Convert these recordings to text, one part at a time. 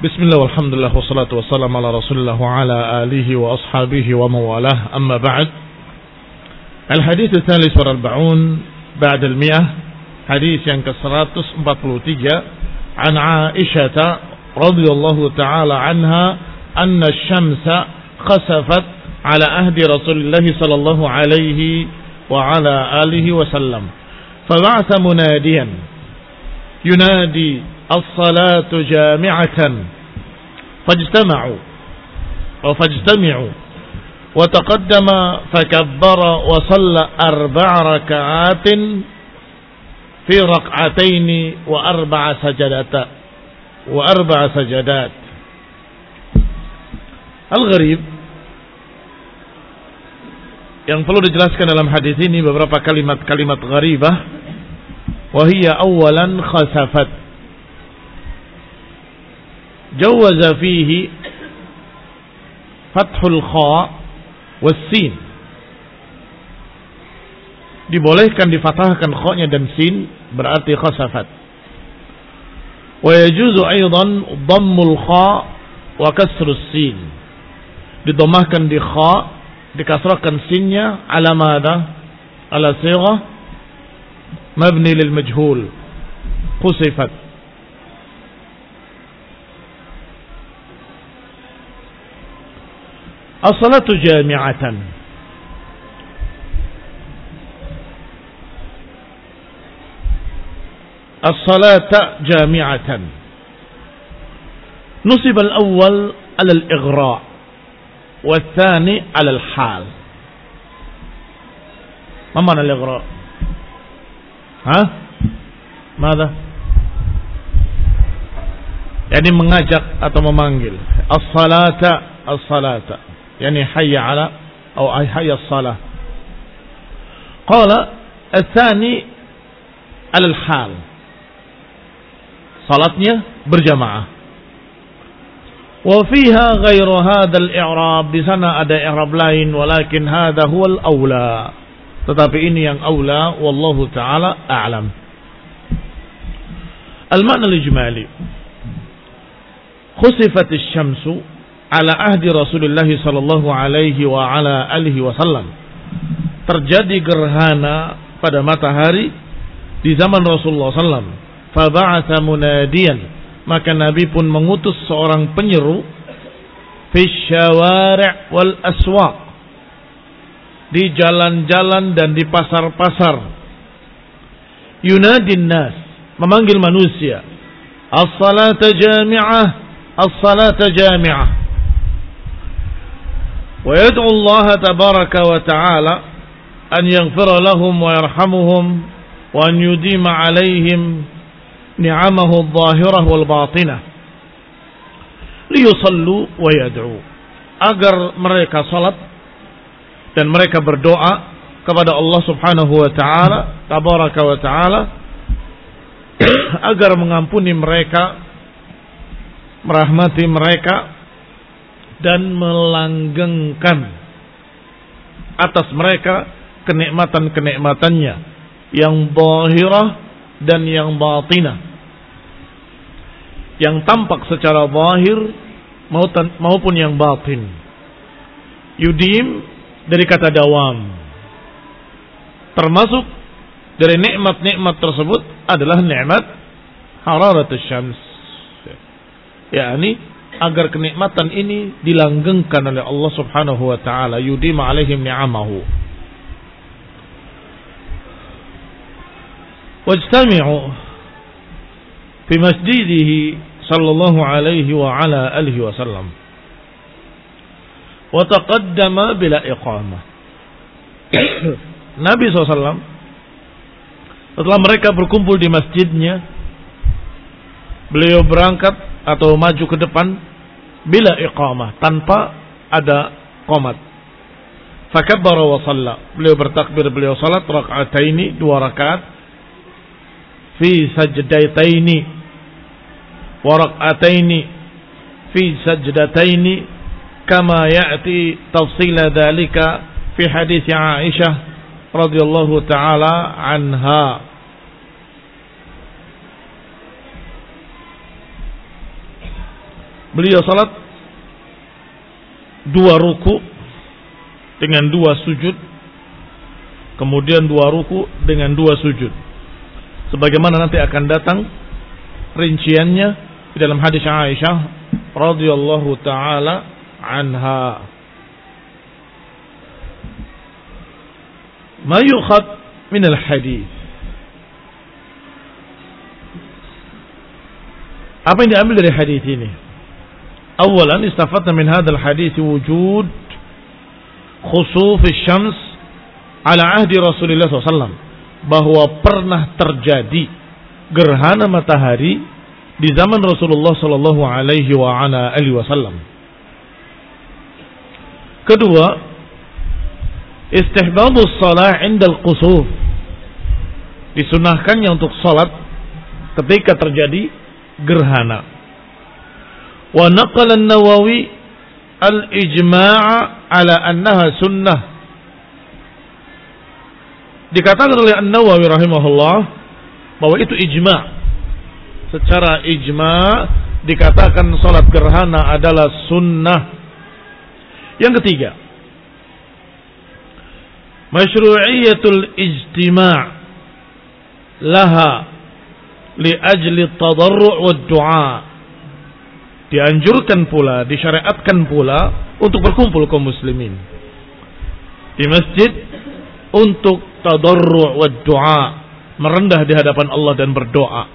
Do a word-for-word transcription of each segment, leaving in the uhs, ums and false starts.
Bismillah walhamdulillah wassalatu wassalamu ala rasulillah wa ala alihi wa ashabihi wa mawalah amma ba'd. Al-hadith al-thalith wal arba'un ba'da al-mi'ah, hadis yang ke seratus empat puluh tiga, an Aisyah radhiyallahu ta'ala anha anna asy-syamsa khasafat ala ahdi Rasulillah sallallahu alaihi wa ala alihi wa sallam fab'atha munadiyan yunadi as-salatu jami'atan fajtama'u wa fajtami'u wa taqaddama fakabbara wa shalla arba'a raka'atin fi rak'ataini wa arba'a sajadata wa arba'a sajadat. Al-gharib yang perlu dijelaskan dalam hadis ini beberapa kalimat-kalimat gharibah. Wa hiya awalan khasafat, jawaza fihi fathul kha was-sin, dibolehkan difathahkan kha-nya dan sin, berarti khasafat. Wa yajuzu aidan dhammul kha wa kasrus sin, didomahkan di kha, dikasrahkan sinnya, ala madha, ala sighah mabni lil majhul, khusifat. As-salatu jami'atan, as-salata jami'atan. Nusib al-awwal ala al-ighra' wal-thani ala al-hal. Ma mana al-ighra'? Ha? Mada? Yani mengajak atau memanggil. As-salata, as-salata, يعني حي على أو حي الصلاة. قال الثاني على الحال, salatnya berjamaah. وفيها غير هذا الإعراب, di sana ada i'rab lain, walakin هذا هو الأولى, tetapi ini yang aula, wallahu ta'ala a'lam. Al-ma'na al-ijmali, khusifat asy-syamsu ala ahdi Rasulullah sallallahu alaihi wa ala alihi wasallam, terjadi gerhana pada matahari di zaman Rasulullah sallallahu alaihi wasallam. Fa ba'atha munadiyan, maka Nabi pun mengutus seorang penyeru, fi syawari' wal aswaq, di jalan-jalan dan di pasar-pasar. Yunadin nas, memanggil manusia, as-salata jami'ah, as-salata jami'ah. Wa yad'u Allah tabaraka wa ta'ala an yaghfira lahum wa yarhamuhum wa an yudima 'alaihim ni'amahu adh-dhahirah wal batinah liyusallu wa yad'u, agar mereka salat dan mereka berdoa kepada Allah subhanahu wa ta'ala tabaraka wa ta'ala agar mengampuni mereka, merahmati mereka, dan melanggengkan atas mereka kenikmatan-kenikmatannya yang zahirah dan yang batinah, yang tampak secara zahir maupun yang batin. Yudim dari kata dawam, termasuk dari nikmat-nikmat tersebut adalah nikmat hararatus syams, yakni agar kenikmatan ini dilanggengkan oleh Allah subhanahu wa ta'ala, yudima alaihim ni'amahu. Wajtami'u fi masjidihi sallallahu alaihi wa ala alihi wa sallam wa taqaddama bila iqamah. Nabi shallallahu alaihi wasallam setelah mereka berkumpul di masjidnya, beliau berangkat atau maju ke depan bila iqamah, tanpa ada qomat. Fakabbara wa shalla, beliau bertakbir, beliau salat rak'ataini, dua rakaat, fi sajdataini wa rak'ataini fi sajdataini, kama ya'ti tafsila dzalika fi hadits Aisyah radhiyallahu taala anha. beliau salat dua ruku dengan dua sujud, kemudian dua ruku dengan dua sujud. Sebagaimana nanti akan datang rinciannya di dalam hadis Aisyah radhiyallahu taala anha. Ma yukhad min al-hadis. Apa yang diambil dari hadis ini? Awalan istafadna min hadzal hadis wujud khusuf asy-syams ala ahdi Rasulullah sallallahu alaihi wasallam, bahwa pernah terjadi gerhana matahari di zaman Rasulullah sallallahu alaihi wa ala alihi wasallam. Kedua, istihbabus shalah 'inda al-qusuf. Disunahkannya untuk salat ketika terjadi gerhana. Wa naqala an-Nawawi al-ijma' ala annaha sunnah. Dikatakan oleh An-Nawawi rahimahullah bahwa itu ijma'. Secara ijma' dikatakan salat gerhana adalah sunnah. Yang ketiga, masyru'iyatul ijtima' laha li ajli tadarru' wad du'a. Dianjurkan pula, disyariatkan pula untuk berkumpul kaum muslimin di masjid untuk tadarru' wad du'a, merendah di hadapan Allah dan berdoa.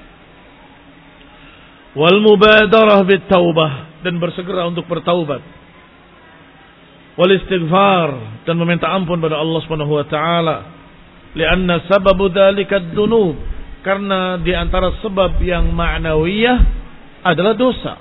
Wal mubadarah bit taubah, dan bersegera untuk bertaubat. Wal istighfar, dan meminta ampun pada Allah Subhanahu wa taala. Lianna sababu dzalika ad-dunub, karena di antara sebab yang ma'nawiyah adalah dosa.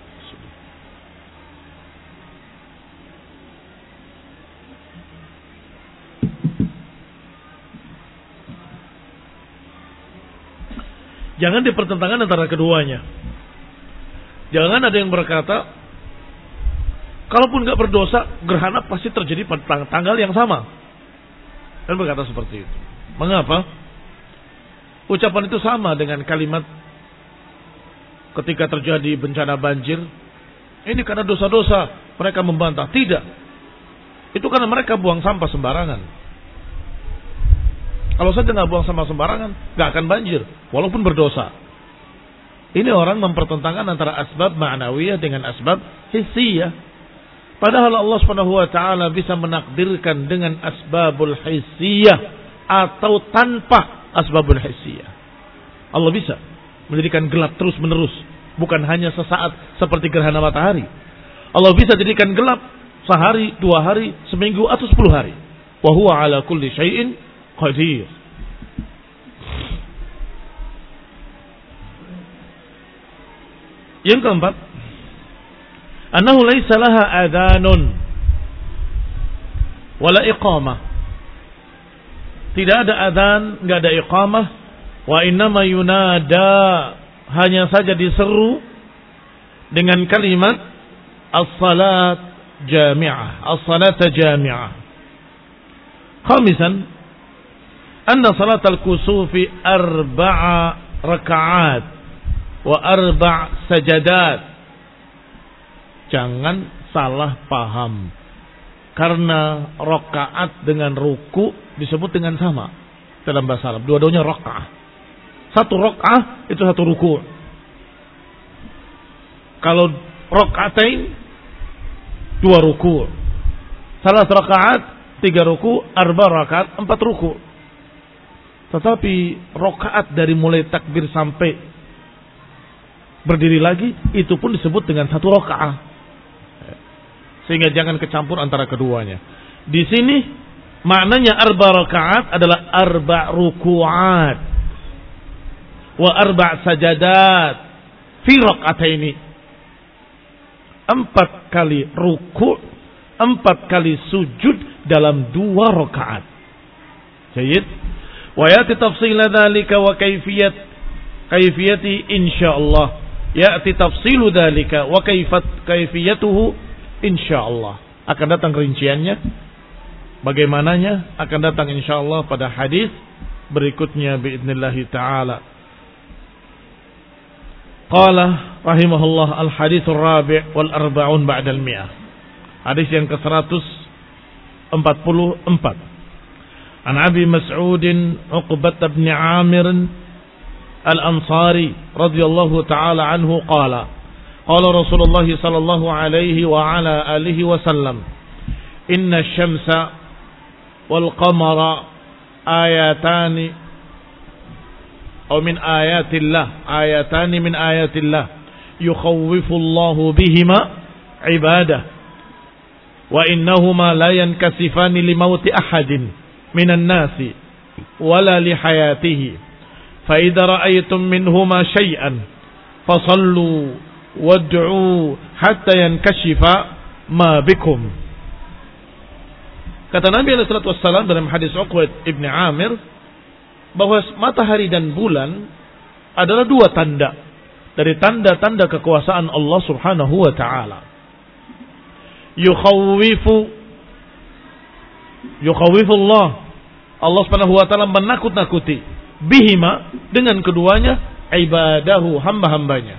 Jangan dipertentangkan antara keduanya. Jangan ada yang berkata, kalaupun gak berdosa, gerhana pasti terjadi pada tanggal yang sama. Dan berkata seperti itu. Mengapa? Ucapan itu sama dengan kalimat ketika terjadi bencana banjir. Ini karena dosa-dosa, mereka membantah. Tidak. Itu karena mereka buang sampah sembarangan. Kalau saja nggak buang sampah sembarangan, nggak akan banjir, walaupun berdosa. Ini orang mempertentangkan antara asbab ma'nawiyah dengan asbab hissiyah. Padahal Allah Subhanahu wa taala bisa menakdirkan dengan asbabul hissiyah atau tanpa asbabul hissiyah. Allah bisa menjadikan gelap terus-menerus, bukan hanya sesaat seperti gerhana matahari. Allah bisa jadikan gelap sehari, dua hari, seminggu atau sepuluh hari. Wa huwa ala kulli syai'in qadir. Yang keempat, annahu laisa laha adhanun wala iqamah. Tidak ada adzan, enggak ada iqamah, wa innama yunada, hanya saja diseru dengan kalimat as-salat jami'ah, as-salata jami'ah. Khamisan, anna salat al-kusufi arba'a raka'at wa arba' sajadat. Jangan salah paham, karena rakaat dengan ruku disebut dengan sama dalam bahasa Arab. Dua-duanya rakaat. Satu rakaat itu satu ruku. Kalau rakaatain dua ruku. Salah rakaat tiga ruku, arba rakaat empat ruku. Tetapi rakaat dari mulai takbir sampai berdiri lagi itu pun disebut dengan satu rakaat. Sehingga jangan kecampur antara keduanya. Di sini maknanya arba rakaat adalah arba ruku'at wa arba sajadat fi raka'ataini. Empat kali ruku', empat kali sujud dalam dua rakaat. Jayyid. Wa ya'ti tafsila dzalika wa kaifiyat kaifiyati insyaallah. Ya'ti tafsilu dzalika wa kaifat kaifiyatuhu insyaallah. Akan datang rinciannya, bagaimananya akan datang insyaallah pada hadis berikutnya biidznillah taala. Qala rahimahullah al-hadithur rabi' wal arba'un ba'da al-mi'ah. Hadis yang ke seratus empat puluh empat. An Abi Mas'ud Uqbah bin Amir al-Ansari radhiyallahu ta'ala anhu qala qala Rasulullah sallallahu alaihi wa ala alihi wa sallam inna asy-syamsa wal qamara ayatani aw min ayatillah ayatani min ayatillah yukhawwifu Allahu bihima ibadah wa innahuma la yankasifani li mauti ahadin minan nasi wala li hayatihi fa idza ra'aytum minhuma syai'an fasallu wad'u hatta yankashifa ma bikum. Kata Nabi sallallahu alaihi wasallam dalam hadis Uqbah ibn Amir bahwa matahari dan bulan adalah dua tanda dari tanda-tanda kekuasaan Allah Subhanahu wa taala. Yukhawwifu yukhawwifu Allah Allah Subhanahu wa taala menakut-nakuti bihima dengan keduanya ibadahu hamba-hambanya.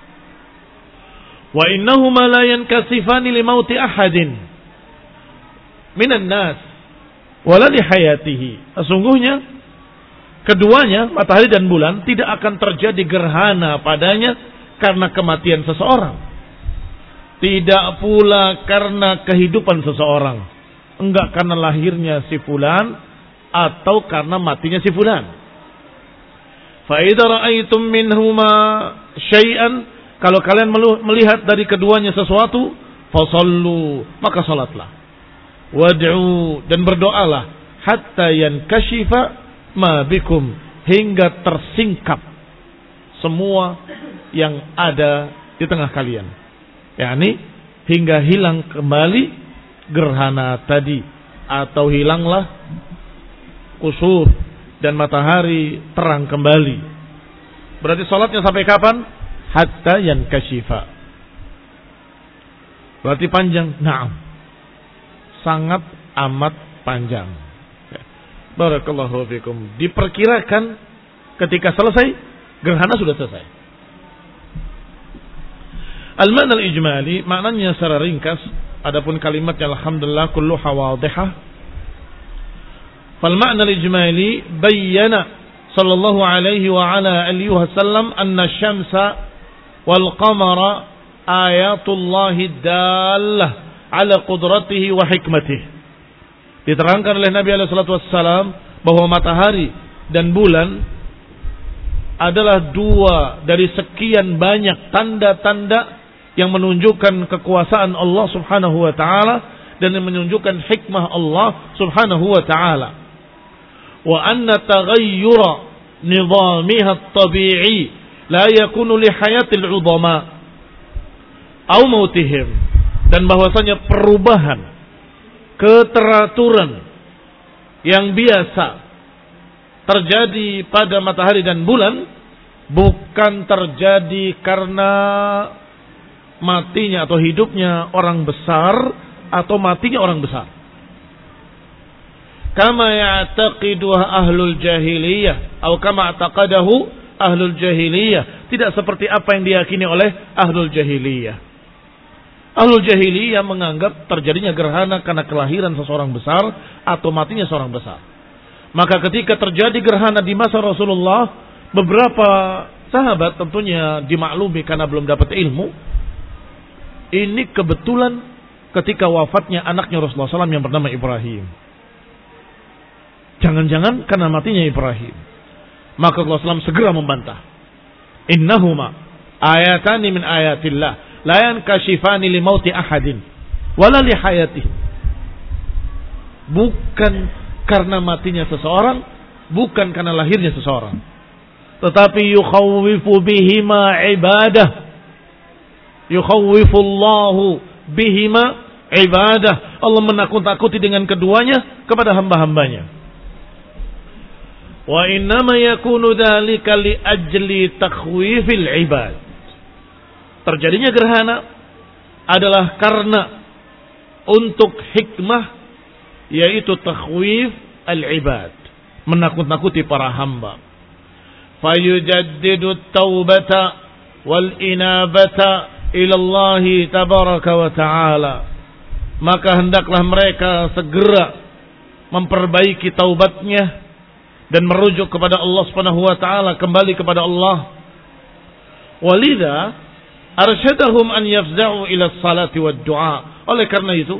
Wa innahuma la yankasifani li mauti ahadin minan nas wala li hayatihi. Sesungguhnya keduanya, matahari dan bulan, tidak akan terjadi gerhana padanya karena kematian seseorang. Tidak pula karena kehidupan seseorang. Enggak karena lahirnya si fulan atau karena matinya si fulan. Fa idza ra'aitum minhuma syai'an, kalau kalian melihat dari keduanya sesuatu, fasallu, maka salatlah. Wad'u, dan berdoalah hatta yankashifa ma bikum, hingga tersingkap semua yang ada di tengah kalian, yakni hingga hilang kembali gerhana tadi, atau hilanglah kusuf dan matahari terang kembali. Berarti salatnya sampai kapan? Hatta yankashifa. Berarti panjang. Naam, sangat amat panjang. Barakallahu fikum. Diperkirakan ketika selesai, gerhana sudah selesai. Al-ma'na al-ijmali, maknanya secara ringkas, adapun kalimatnya alhamdulillah kulluha wadihah. Fal ma'na al-ijmali bayyana sallallahu alaihi wa ala alihi wasallam anna asy-syamsa wal qamara ayatullahi dallah ala qudratihi wa hikmatihi. Diterangkan oleh Nabi alaihi salatu wassalam bahwa matahari dan bulan adalah dua dari sekian banyak tanda-tanda yang menunjukkan kekuasaan Allah Subhanahu wa taala dan yang menunjukkan hikmah Allah Subhanahu wa taala. Wa anna taghayyura nizamiha at-tabi'i la yakunu li hayatil 'udama aw mautihim, dan bahwasanya perubahan keteraturan yang biasa terjadi pada matahari dan bulan bukan terjadi karena matinya atau hidupnya orang besar atau matinya orang besar. Kama ya'taqiduha ahlul jahiliyah atau kama i'taqadahu ahlul jahiliyah, tidak seperti apa yang diyakini oleh ahlul jahiliyah. Ahlul jahiliyah menganggap terjadinya gerhana karena kelahiran seseorang besar atau matinya seorang besar. Maka ketika terjadi gerhana di masa Rasulullah, beberapa sahabat tentunya dimaklumi karena belum dapat ilmu. Ini kebetulan ketika wafatnya anaknya Rasulullah shallallahu alaihi wasallam yang bernama Ibrahim. Jangan-jangan karena matinya Ibrahim. Maka Rasulullah shallallahu alaihi wasallam segera membantah. Innahuma ayatani min ayatillah la yankashifani li mauti ahadin wala li hayatihi. Bukan karena matinya seseorang, bukan karena lahirnya seseorang, tetapi yukhawwifu bihima ibadah. Yukhawwifu Allahu bihima ibadah. Allah menakut-nakuti dengan keduanya kepada hamba-hambanya. Wa innama yakunu dzalika li ajli takhwifil ibad. Terjadinya gerhana adalah karena untuk hikmah, yaitu takhwif al-ibad, menakut-nakuti para hamba. Fayujaddidu taubata wal inabata ila Allah tabaraka wa ta'ala, maka hendaklah mereka segera memperbaiki taubatnya dan merujuk kepada Allah Subhanahu wa taala, kembali kepada Allah. Walidha arsyadahum an yafza'u ila salati wad du'a. Oleh karena itu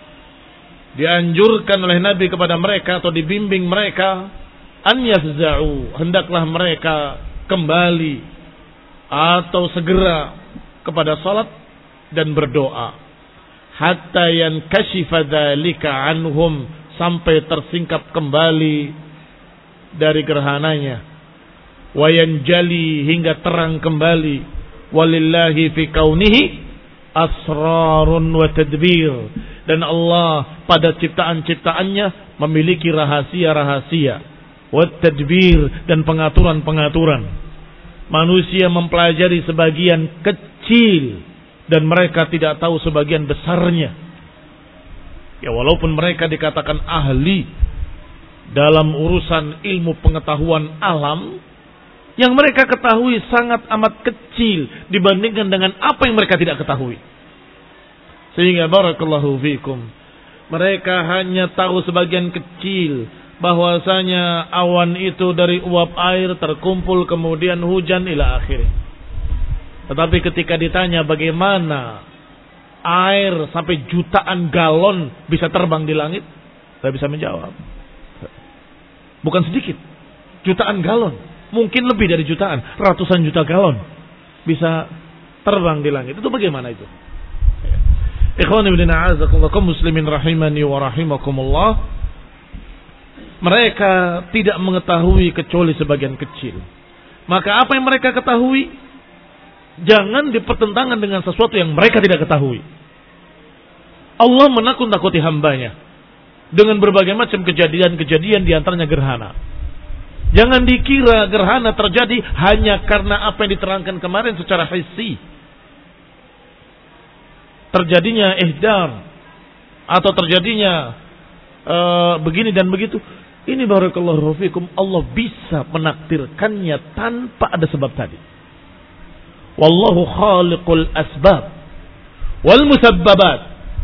dianjurkan oleh Nabi kepada mereka atau dibimbing mereka, an yafza'u, hendaklah mereka kembali atau segera kepada salat dan berdoa, hatta yankashifa dzalika anhum, sampai tersingkap kembali dari gerhananya, wa yanjali, hingga terang kembali, walillahi fi kaunihi asrarun wa tadbir, dan Allah pada ciptaan-ciptaannya memiliki rahasia-rahasia, wa tadbir, dan pengaturan-pengaturan. Manusia mempelajari sebagian kecil dan mereka tidak tahu sebagian besarnya. Ya, walaupun mereka dikatakan ahli dalam urusan ilmu pengetahuan alam, yang mereka ketahui sangat amat kecil dibandingkan dengan apa yang mereka tidak ketahui. Sehingga barakallahu fikum, mereka hanya tahu sebagian kecil, bahwasanya awan itu dari uap air terkumpul kemudian hujan ila akhirnya. Tetapi ketika ditanya bagaimana air sampai jutaan galon bisa terbang di langit, saya bisa menjawab. Bukan sedikit, jutaan galon, mungkin lebih dari jutaan, ratusan juta galon bisa terbang di langit. Itu bagaimana itu? Ikhwan ibn a'azakumullah, kaum muslimin rahimani wa rahimakumullah, mereka tidak mengetahui kecuali sebagian kecil. Maka apa yang mereka ketahui jangan dipertentangan dengan sesuatu yang mereka tidak ketahui. Allah menakut-nakuti hambanya dengan berbagai macam kejadian-kejadian, diantaranya gerhana. Jangan dikira gerhana terjadi hanya karena apa yang diterangkan kemarin secara hissi. Terjadinya ihdar atau terjadinya uh, begini dan begitu. Ini barakallahu fikum, Allah bisa menakdirkannya tanpa ada sebab tadi. Wallahu khaliqul asbab wal musabbabat.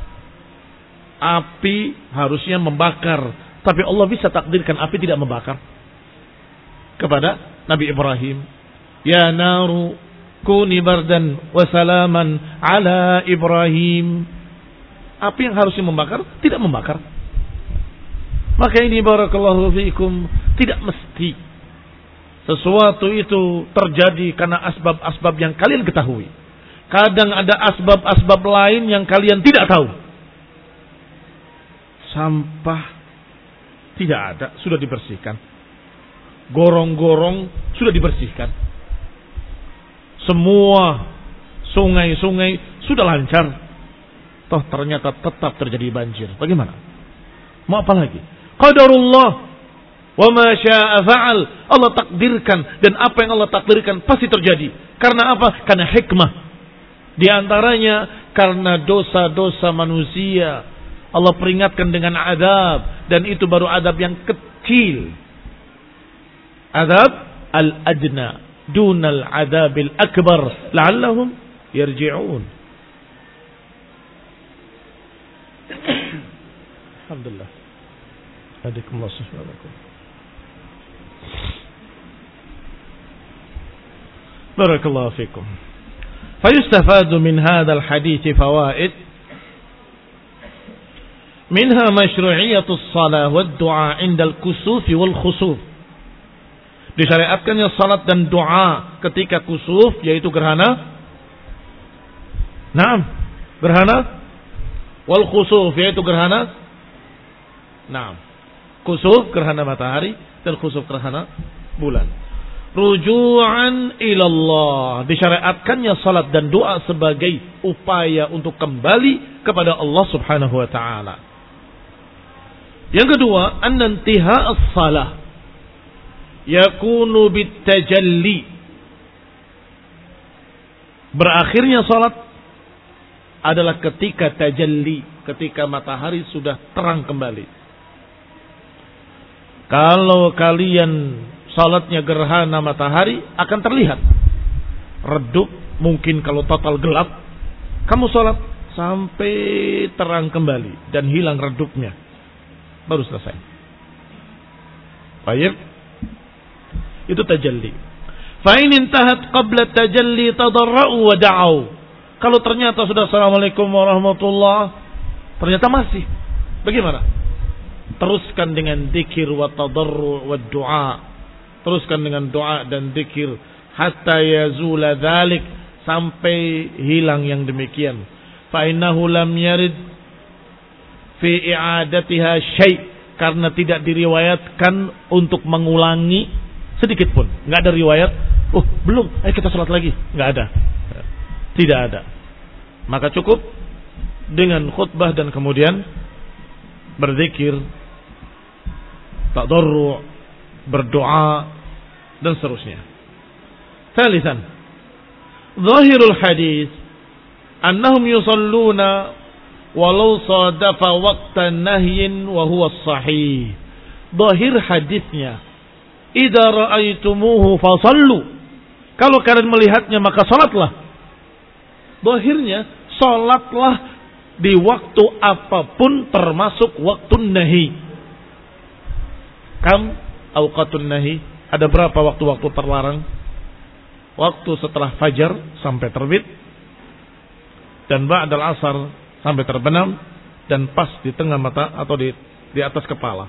Api harusnya membakar, tapi Allah bisa takdirkan api tidak membakar. Kepada Nabi Ibrahim, ya naru kuni bardan wa salaman ala Ibrahim. Api yang harusnya membakar tidak membakar. Maka ini barakallahu fiikum, tidak mesti sesuatu itu terjadi karena asbab-asbab yang kalian ketahui. Kadang ada asbab-asbab lain yang kalian tidak tahu. Sampah tidak ada, sudah dibersihkan. Gorong-gorong sudah dibersihkan. Semua sungai-sungai sudah lancar. Toh ternyata tetap terjadi banjir. Bagaimana? Mau apa lagi? Qadarullah wa ma syaa fa'al. Allah takdirkan, dan apa yang Allah takdirkan pasti terjadi. Karena apa? Karena hikmah. Di antaranya karena dosa-dosa manusia Allah peringatkan dengan adab, dan itu baru adab yang kecil. Adab al-adna dunal adabil akbar la'allahum yarji'un. Alhamdulillah. Hadikumullah subhanakum. Barakallahu fikum. Fayustafadu min hadzal hadits fawaid. Minha masyru'iyatus shalah wad du'a 'inda al-kusuf wal khusuf. Disyariatkannya salat dan doa ketika kusuf, yaitu gerhana. Naam, gerhana. Wal khusuf, yaitu gerhana. Naam. Kusuf gerhana matahari dan khusuf gerhana bulan. Ruju'an ilallah. Disyariatkannya salat dan doa sebagai upaya untuk kembali kepada Allah Subhanahu wa taala. Yang kedua, an-intiha as-salah yakunu bitajalli. Berakhirnya salat adalah ketika tajalli, ketika matahari sudah terang kembali. Kalau kalian salatnya gerhana matahari, akan terlihat redup Mungkin kalau total gelap, kamu sholat sampai terang kembali dan hilang redupnya, baru selesai. Baik, itu tajalli. Fa in intahat qabla tajalli tadarra'u wa da'au. Kalau ternyata sudah assalamualaikum warahmatullah, ternyata masih, bagaimana? Teruskan dengan dzikir wa tadarru' wa du'a. Teruskan dengan doa dan dzikir hatta yazula dzalik, sampai hilang yang demikian. Fa innahu lam yarid fi i'adatiha syai', karena tidak diriwayatkan untuk mengulangi sedikit pun. Enggak ada riwayat, oh belum, ayo kita salat lagi. Enggak ada. Tidak ada. Maka cukup dengan khutbah dan kemudian berzikir, tadarru', berdoa dan seterusnya. Thalithan, zahirul hadis annahum yusalluna walau sadafa waqtan nahyin wa huwa sahih. Zahir hadisnya, idza ra'aitumuhu fasallu. Kalau kalian melihatnya maka salatlah. Zahirnya, salatlah di waktu apapun termasuk waktu nahi. Kam awqatun nahi? Ada berapa waktu-waktu terlarang? Waktu setelah fajar sampai terbit, dan ba'dal asar sampai terbenam, dan pas di tengah mata atau di di atas kepala.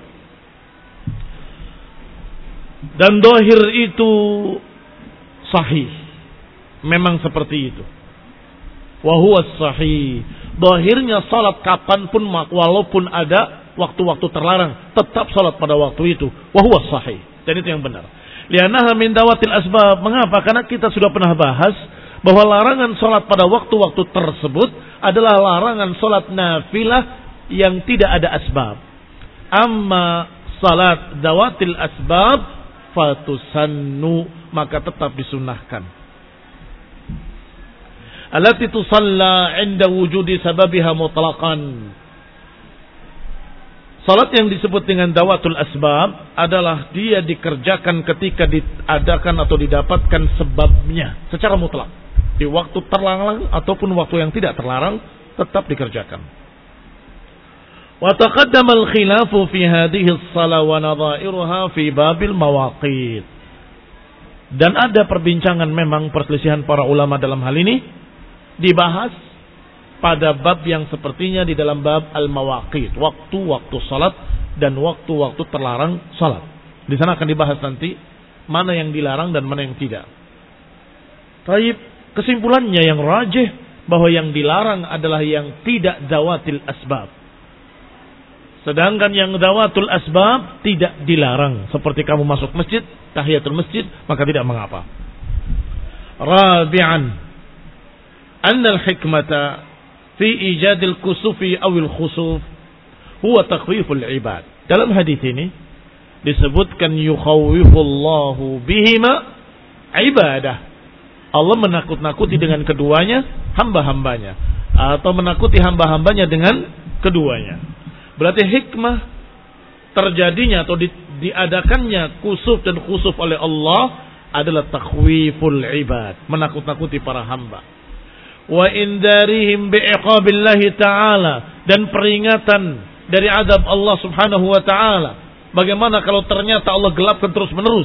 Dan zahir itu sahih, memang seperti itu. Wa huwa sahih. Zahirnya salat kapanpun, walaupun ada waktu-waktu terlarang, tetap salat pada waktu itu. Wa huwa sahih. Dan itu yang benar. Li'annaha min dawatil asbab. Mengapa? Karena kita sudah pernah bahas bahwa larangan salat pada waktu-waktu tersebut adalah larangan salat nafilah yang tidak ada asbab. Amma salat dawatil asbab fatusannu, maka tetap disunnahkan. Allati tusalla 'inda wujudi sababiha mutlaqan. Salat yang disebut dengan dawatul asbab adalah dia dikerjakan ketika diadakan atau didapatkan sebabnya secara mutlak. Di waktu terlarang ataupun waktu yang tidak terlarang tetap dikerjakan. Wa taqaddama al-khilafu fi hadhihi as-salah wa nadha'iruha fi babil mawaqit. Dan ada perbincangan, memang perselisihan para ulama dalam hal ini dibahas pada bab yang sepertinya di dalam bab al-mawaqit, waktu-waktu salat dan waktu-waktu terlarang salat. Di sana akan dibahas nanti mana yang dilarang dan mana yang tidak. Taib, kesimpulannya yang rajih bahwa yang dilarang adalah yang tidak dawatil asbab. Sedangkan yang dawatul asbab tidak dilarang. Seperti kamu masuk masjid, tahiyatul masjid, maka tidak mengapa. Rabi'an, أن الحكمة في إيجاد الكسوف أو الخسوف هو تخويف العباد. Dalam hadis ini disebutkan yukhawwifullahu bihima ibadah. Allah menakut-nakuti dengan keduanya hamba-hambanya, atau menakuti hamba-hambanya dengan keduanya. Berarti hikmah terjadinya atau di, diadakannya kusuf dan khusuf oleh Allah adalah takhwiful ibad, menakut-nakuti para hamba. Wa indarihim bi'iqabillahi ta'ala, dan peringatan dari azab Allah subhanahu wa ta'ala. Bagaimana kalau ternyata Allah gelapkan terus menerus.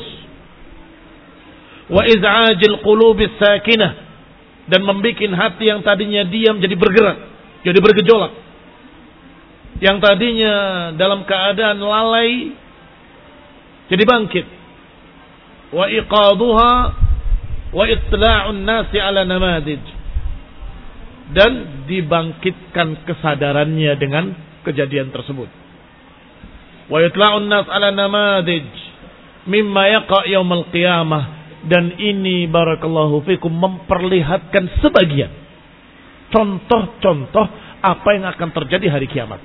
Wa iz'ajil qulubis sakinah, dan membikin hati yang tadinya diam jadi bergerak, jadi bergejolak. Yang tadinya dalam keadaan lalai jadi bangkit. Wa iqaduha wa itla'un nasi ala namadij, dan dibangkitkan kesadarannya dengan kejadian tersebut. Wa itla'un nas ala namadij mimma yaqa yaumil qiyamah, dan ini barakallahu fikum memperlihatkan sebagian contoh-contoh apa yang akan terjadi hari kiamat.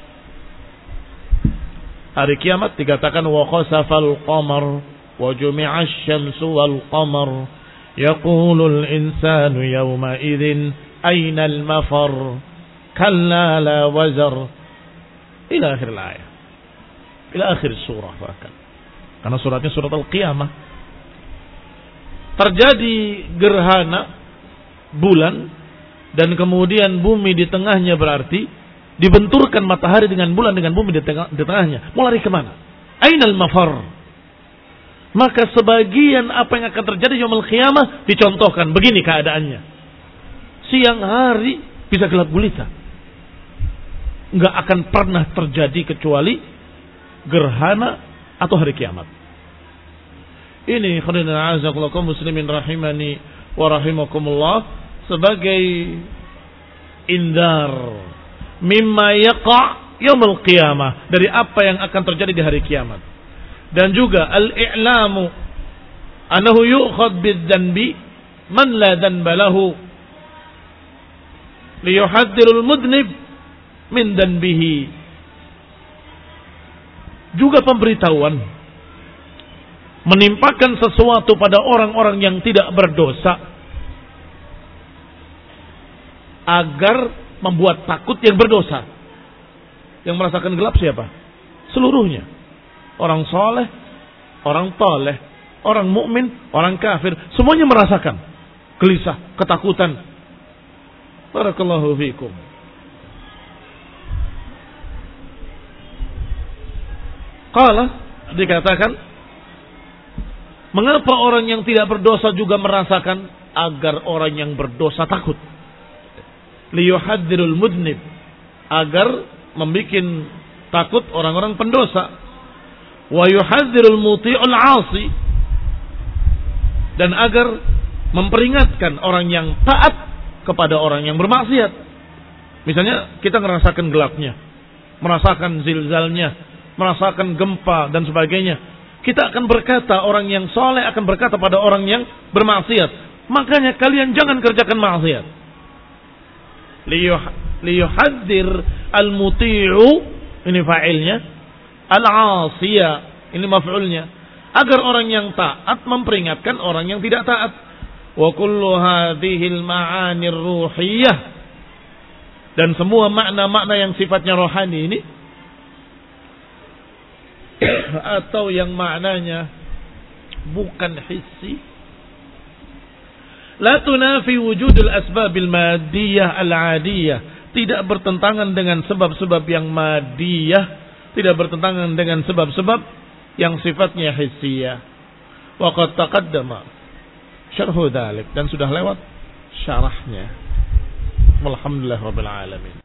Hari kiamat dikatakan wa khasafal qamar wa jumi'asy syamsu wal qamar yaqulul insanu yawma idzin aina al mafar kalla la wazar ila akhir ayat, ila akhir surah. Bahkan karena suratnya surat al-qiyamah, terjadi gerhana bulan dan kemudian bumi di tengahnya, berarti dibenturkan matahari dengan bulan dengan bumi di, tengah, di tengahnya. Mau lari kemana? Ainal mafar? Maka sebagian apa yang akan terjadi yaumul qiyamah dicontohkan. Begini keadaannya. Siang hari bisa gelap gulita. Nggak akan pernah terjadi kecuali gerhana atau hari kiamat. Ini khairan azakullah kaum muslimin rahimani wa rahimakumullah sebagai indar mimma yaqa yaumul qiyamah, dari apa yang akan terjadi di hari kiamat. Dan juga al-i'lamu annahu yu'khad bidz-dzanbi man la dzanba lahu liyuhadzirul mudnib min dzanbihi. Juga pemberitahuan menimpakan sesuatu pada orang-orang yang tidak berdosa agar membuat takut yang berdosa. Yang merasakan gelap siapa? Seluruhnya. Orang soleh, orang toleh, orang mukmin, orang kafir, semuanya merasakan gelisah, ketakutan. Barakallahu fiikum. Qala, dikatakan, mengapa orang yang tidak berdosa juga merasakan? Agar orang yang berdosa takut. Liyuhadzirul mudnib, agar membuat takut orang-orang pendosa. Wa yuhadzirul muti'ul 'asi, dan agar memperingatkan orang yang taat kepada orang yang bermaksiat. Misalnya kita merasakan gelapnya, merasakan zilzalnya, merasakan gempa dan sebagainya. Kita akan berkata, orang yang soleh akan berkata pada orang yang bermaksiat, makanya kalian jangan kerjakan maksiat. Liyuhadzir al-muti'u, ini fa'ilnya, al-'asiyah, ini maf'ulnya, agar orang yang taat memperingatkan orang yang tidak taat. Wa kullu hadhil ma'anir ruhiyah, dan semua makna-makna yang sifatnya rohani ini atau yang maknanya bukan hissi, la tunafi wujudul asbabil maddiyah al-'adiyah, tidak bertentangan dengan sebab-sebab yang madiyah, tidak bertentangan dengan sebab-sebab yang sifatnya hissiyah. Wa qad taqaddama syarhu dzalik, dan sudah lewat syarahnya. Walhamdulillah rabbil alamin.